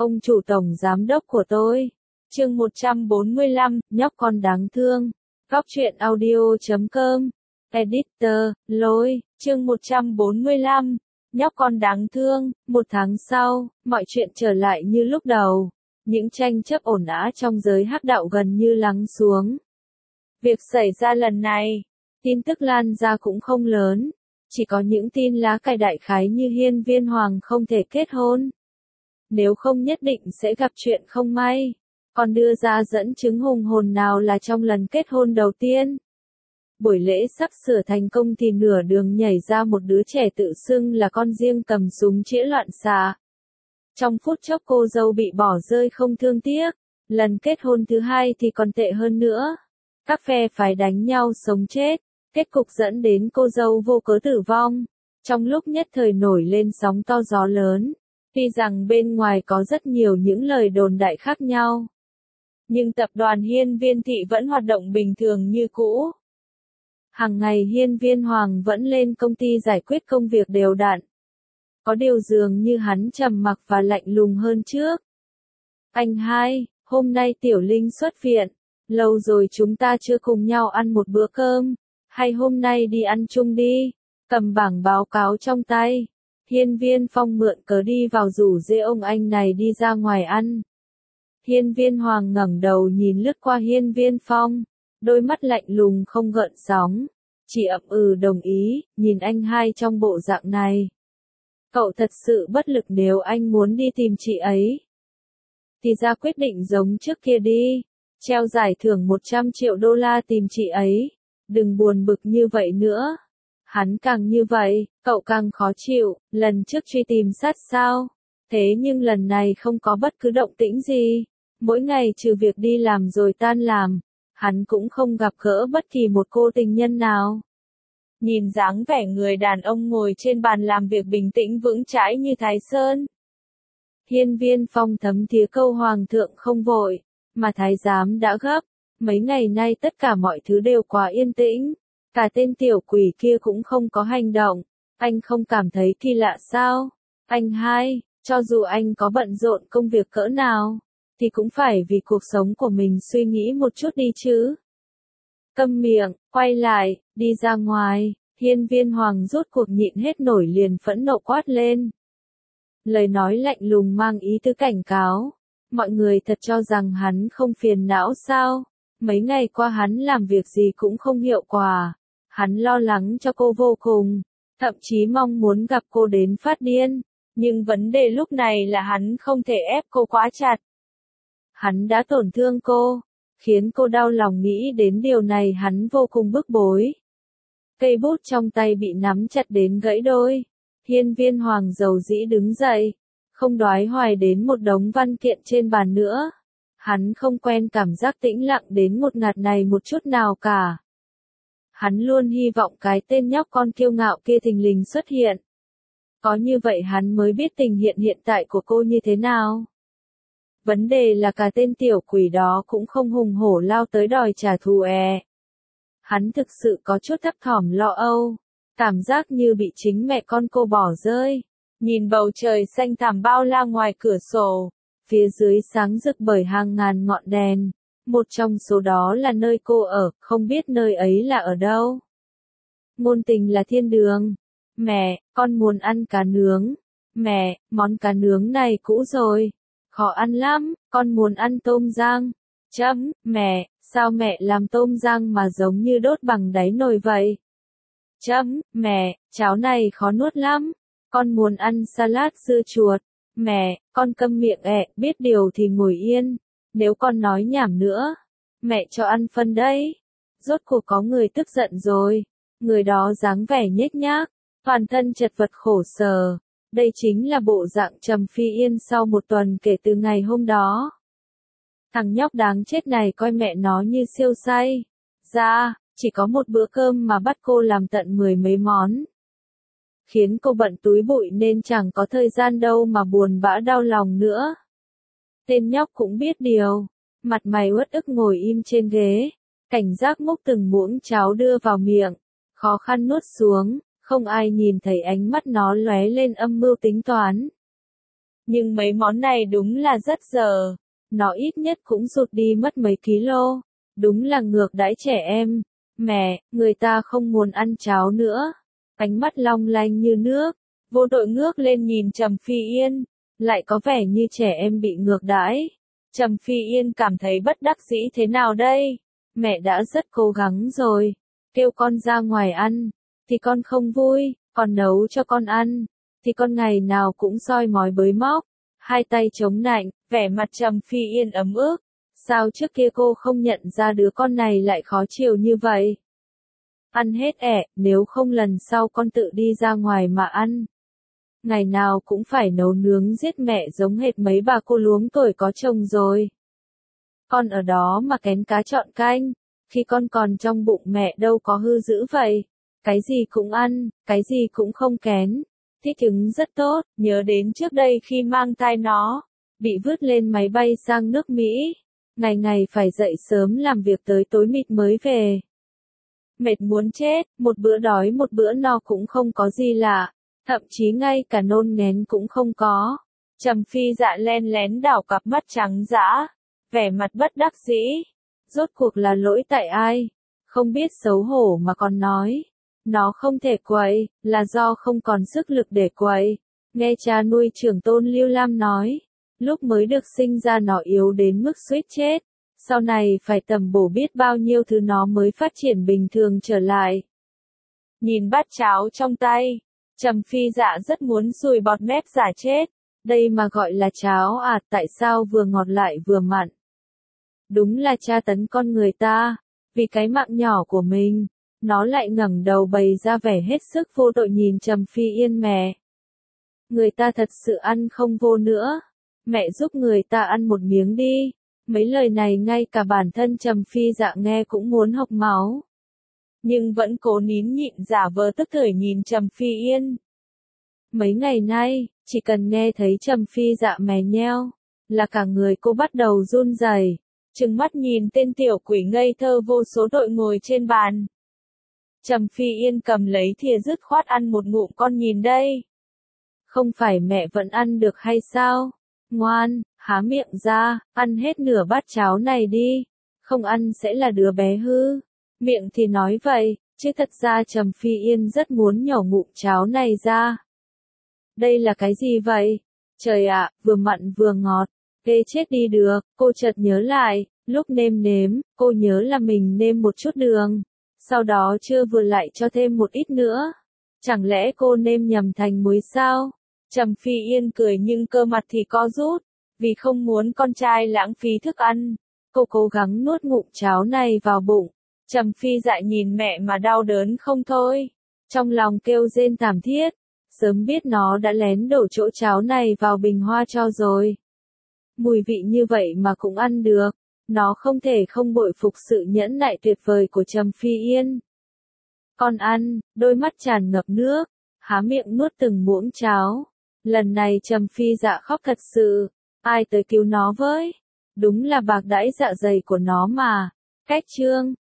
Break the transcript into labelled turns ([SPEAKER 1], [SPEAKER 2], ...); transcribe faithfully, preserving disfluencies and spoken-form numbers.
[SPEAKER 1] Ông chủ tổng giám đốc của tôi. Chương một trăm bốn mươi lăm, nhóc con đáng thương. Góc truyện audio chấm com. Editor, lôi, chương một trăm bốn mươi lăm. Nhóc con đáng thương. Một tháng sau, mọi chuyện trở lại như lúc đầu. Những tranh chấp ồn ào trong giới hắc đạo gần như lắng xuống. Việc xảy ra lần này, tin tức lan ra cũng không lớn. Chỉ có những tin lá cải đại khái như Hiên Viên Hoàng không thể kết hôn. Nếu không nhất định sẽ gặp chuyện không may. Còn đưa ra dẫn chứng hùng hồn nào là trong lần kết hôn đầu tiên. Buổi lễ sắp sửa thành công thì nửa đường nhảy ra một đứa trẻ tự xưng là con riêng cầm súng chĩa loạn xạ. Trong phút chốc cô dâu bị bỏ rơi không thương tiếc. Lần kết hôn thứ hai thì còn tệ hơn nữa. Các phe phái đánh nhau sống chết. Kết cục dẫn đến cô dâu vô cớ tử vong. Trong lúc nhất thời nổi lên sóng to gió lớn. Tuy rằng bên ngoài có rất nhiều những lời đồn đại khác nhau. Nhưng tập đoàn Hiên Viên Thị vẫn hoạt động bình thường như cũ. Hàng ngày Hiên Viên Hoàng vẫn lên công ty giải quyết công việc đều đặn. Có điều dường như hắn trầm mặc và lạnh lùng hơn trước. Anh hai, hôm nay Tiểu Linh xuất viện. Lâu rồi chúng ta chưa cùng nhau ăn một bữa cơm. Hay hôm nay đi ăn chung đi. Cầm bảng báo cáo trong tay. Hiên Viên Phong mượn cớ đi vào rủ rê ông anh này đi ra ngoài ăn. Hiên Viên Hoàng ngẩng đầu nhìn lướt qua Hiên Viên Phong. Đôi mắt lạnh lùng không gợn sóng. Chỉ ậm ừ đồng ý, nhìn anh hai trong bộ dạng này. Cậu thật sự bất lực nếu anh muốn đi tìm chị ấy. Thì ra quyết định giống trước kia đi. Treo giải thưởng một trăm triệu đô la tìm chị ấy. Đừng buồn bực như vậy nữa. Hắn càng như vậy, cậu càng khó chịu, lần trước truy tìm sát sao. Thế nhưng lần này không có bất cứ động tĩnh gì. Mỗi ngày trừ việc đi làm rồi tan làm, hắn cũng không gặp gỡ bất kỳ một cô tình nhân nào. Nhìn dáng vẻ người đàn ông ngồi trên bàn làm việc bình tĩnh vững chãi như Thái Sơn. Hiên Viên Phong thấm thía câu hoàng thượng không vội, mà thái giám đã gấp. Mấy ngày nay tất cả mọi thứ đều quá yên tĩnh. Cả tên tiểu quỷ kia cũng không có hành động. Anh không cảm thấy kỳ lạ sao? Anh hai, cho dù anh có bận rộn công việc cỡ nào, thì cũng phải vì cuộc sống của mình suy nghĩ một chút đi chứ. Câm miệng, quay lại, đi ra ngoài. Hiên Viên Hoàng rốt cuộc nhịn hết nổi liền phẫn nộ quát lên. Lời nói lạnh lùng mang ý tứ cảnh cáo. Mọi người thật cho rằng hắn không phiền não sao? Mấy ngày qua hắn làm việc gì cũng không hiệu quả. Hắn lo lắng cho cô vô cùng. Thậm chí mong muốn gặp cô đến phát điên. Nhưng vấn đề lúc này là hắn không thể ép cô quá chặt. Hắn đã tổn thương cô. Khiến cô đau lòng nghĩ đến điều này hắn vô cùng bức bối. Cây bút trong tay bị nắm chặt đến gãy đôi. Hiên Viên Hoàng dầu dĩ đứng dậy. Không đoái hoài đến một đống văn kiện trên bàn nữa. Hắn không quen cảm giác tĩnh lặng đến một ngạt này một chút nào cả. Hắn luôn hy vọng cái tên nhóc con kiêu ngạo kia thình lình xuất hiện. Có như vậy hắn mới biết tình hiện hiện tại của cô như thế nào. Vấn đề là cả tên tiểu quỷ đó cũng không hùng hổ lao tới đòi trả thù e. Hắn thực sự có chút thấp thỏm lo âu. Cảm giác như bị chính mẹ con cô bỏ rơi. Nhìn bầu trời xanh thẳm bao la ngoài cửa sổ. Phía dưới sáng rực bởi hàng ngàn ngọn đèn. Một trong số đó là nơi cô ở, không biết nơi ấy là ở đâu. Ngôn tình là thiên đường. Mẹ, con muốn ăn cá nướng. Mẹ, món cá nướng này cũ rồi. Khó ăn lắm, con muốn ăn tôm rang. Chấm, mẹ, sao mẹ làm tôm rang mà giống như đốt bằng đáy nồi vậy? Chấm, mẹ, cháo này khó nuốt lắm. Con muốn ăn salad dưa chuột. Mẹ, con câm miệng ẹ, biết điều thì ngồi yên. Nếu con nói nhảm nữa, mẹ cho ăn phân đấy. Rốt cuộc có người tức giận rồi. Người đó dáng vẻ nhếch nhác, toàn thân chật vật khổ sở. Đây chính là bộ dạng Trầm Phi Yên sau một tuần kể từ ngày hôm đó. Thằng nhóc đáng chết này coi mẹ nó như siêu say. Ra, chỉ có một bữa cơm mà bắt cô làm tận mười mấy món. Khiến cô bận túi bụi nên chẳng có thời gian đâu mà buồn bã đau lòng nữa. Tên nhóc cũng biết điều. Mặt mày uất ức ngồi im trên ghế. Cảnh giác múc từng muỗng cháo đưa vào miệng. Khó khăn nuốt xuống. Không ai nhìn thấy ánh mắt nó lóe lên âm mưu tính toán. Nhưng mấy món này đúng là rất dở. Nó ít nhất cũng rụt đi mất mấy ký-lô. Đúng là ngược đãi trẻ em. Mẹ, người ta không muốn ăn cháo nữa. Ánh mắt long lanh như nước. Vô đội ngước lên nhìn Trầm Phi Yên. Lại có vẻ như trẻ em bị ngược đãi. Trầm Phi Yên cảm thấy bất đắc dĩ thế nào đây? Mẹ đã rất cố gắng rồi. Kêu con ra ngoài ăn. Thì con không vui. Còn nấu cho con ăn. Thì con ngày nào cũng soi mói bới móc. Hai tay chống nạnh, vẻ mặt Trầm Phi Yên ấm ức. Sao trước kia cô không nhận ra đứa con này lại khó chịu như vậy? Ăn hết ẻ, nếu không lần sau con tự đi ra ngoài mà ăn. Ngày nào cũng phải nấu nướng giết mẹ giống hệt mấy bà cô luống tuổi có chồng rồi. Con ở đó mà kén cá chọn canh, khi con còn trong bụng mẹ đâu có hư dữ vậy. Cái gì cũng ăn, cái gì cũng không kén. Thích ứng rất tốt, nhớ đến trước đây khi mang thai nó, bị vứt lên máy bay sang nước Mỹ. Ngày ngày phải dậy sớm làm việc tới tối mịt mới về. Mệt muốn chết, một bữa đói một bữa no cũng không có gì lạ, thậm chí ngay cả nôn ngén cũng không có. Trầm Phi Dạ len lén đảo cặp mắt trắng dã, vẻ mặt bất đắc dĩ. Rốt cuộc là lỗi tại ai? Không biết xấu hổ mà còn nói. Nó không thể quậy, là do không còn sức lực để quậy. Nghe cha nuôi trưởng Tôn Lưu Lam nói, lúc mới được sinh ra nó yếu đến mức suýt chết. Sau này phải tầm bổ biết bao nhiêu thứ nó mới phát triển bình thường trở lại. Nhìn bát cháo trong tay, Trầm Phi Dạ rất muốn sùi bọt mép giả chết. Đây mà gọi là cháo à, tại sao vừa ngọt lại vừa mặn? Đúng là tra tấn con người ta, vì cái mạng nhỏ của mình. Nó lại ngẩng đầu bày ra vẻ hết sức vô tội nhìn Trầm Phi Yên mẹ. Người ta thật sự ăn không vô nữa. Mẹ giúp người ta ăn một miếng đi. Mấy lời này ngay cả bản thân Trầm Phi Dạ nghe cũng muốn hộc máu. Nhưng vẫn cố nín nhịn giả vờ tức thời nhìn Trầm Phi Yên. Mấy ngày nay, chỉ cần nghe thấy Trầm Phi Dạ mè nheo, là cả người cô bắt đầu run rẩy, trừng mắt nhìn tên tiểu quỷ ngây thơ vô số tội ngồi trên bàn. Trầm Phi Yên cầm lấy thìa dứt khoát ăn một ngụm, con nhìn đây. Không phải mẹ vẫn ăn được hay sao? Ngoan, há miệng ra, ăn hết nửa bát cháo này đi. Không ăn sẽ là đứa bé hư. Miệng thì nói vậy, chứ thật ra Trầm Phi Yên rất muốn nhổ ngụm cháo này ra. Đây là cái gì vậy? Trời ạ, vừa mặn vừa ngọt. Ghê chết đi được, cô chợt nhớ lại, lúc nêm nếm, cô nhớ là mình nêm một chút đường. Sau đó chưa vừa lại cho thêm một ít nữa. Chẳng lẽ cô nêm nhầm thành muối sao? Trầm Phi Yên cười nhưng cơ mặt thì co rút. Vì không muốn con trai lãng phí thức ăn, cô cố gắng nuốt ngụm cháo này vào bụng. Trầm Phi Dạ nhìn mẹ mà đau đớn không thôi. Trong lòng kêu rên thảm thiết. Sớm biết nó đã lén đổ chỗ cháo này vào bình hoa cho rồi. Mùi vị như vậy mà cũng ăn được. Nó không thể không bội phục sự nhẫn nại tuyệt vời của Trầm Phi Yên. Con ăn, đôi mắt tràn ngập nước, há miệng nuốt từng muỗng cháo. Lần này Trầm Phi Dạ khóc thật sự. Ai tới cứu nó với? Đúng là bạc đãi dạ dày của nó mà. Cách chương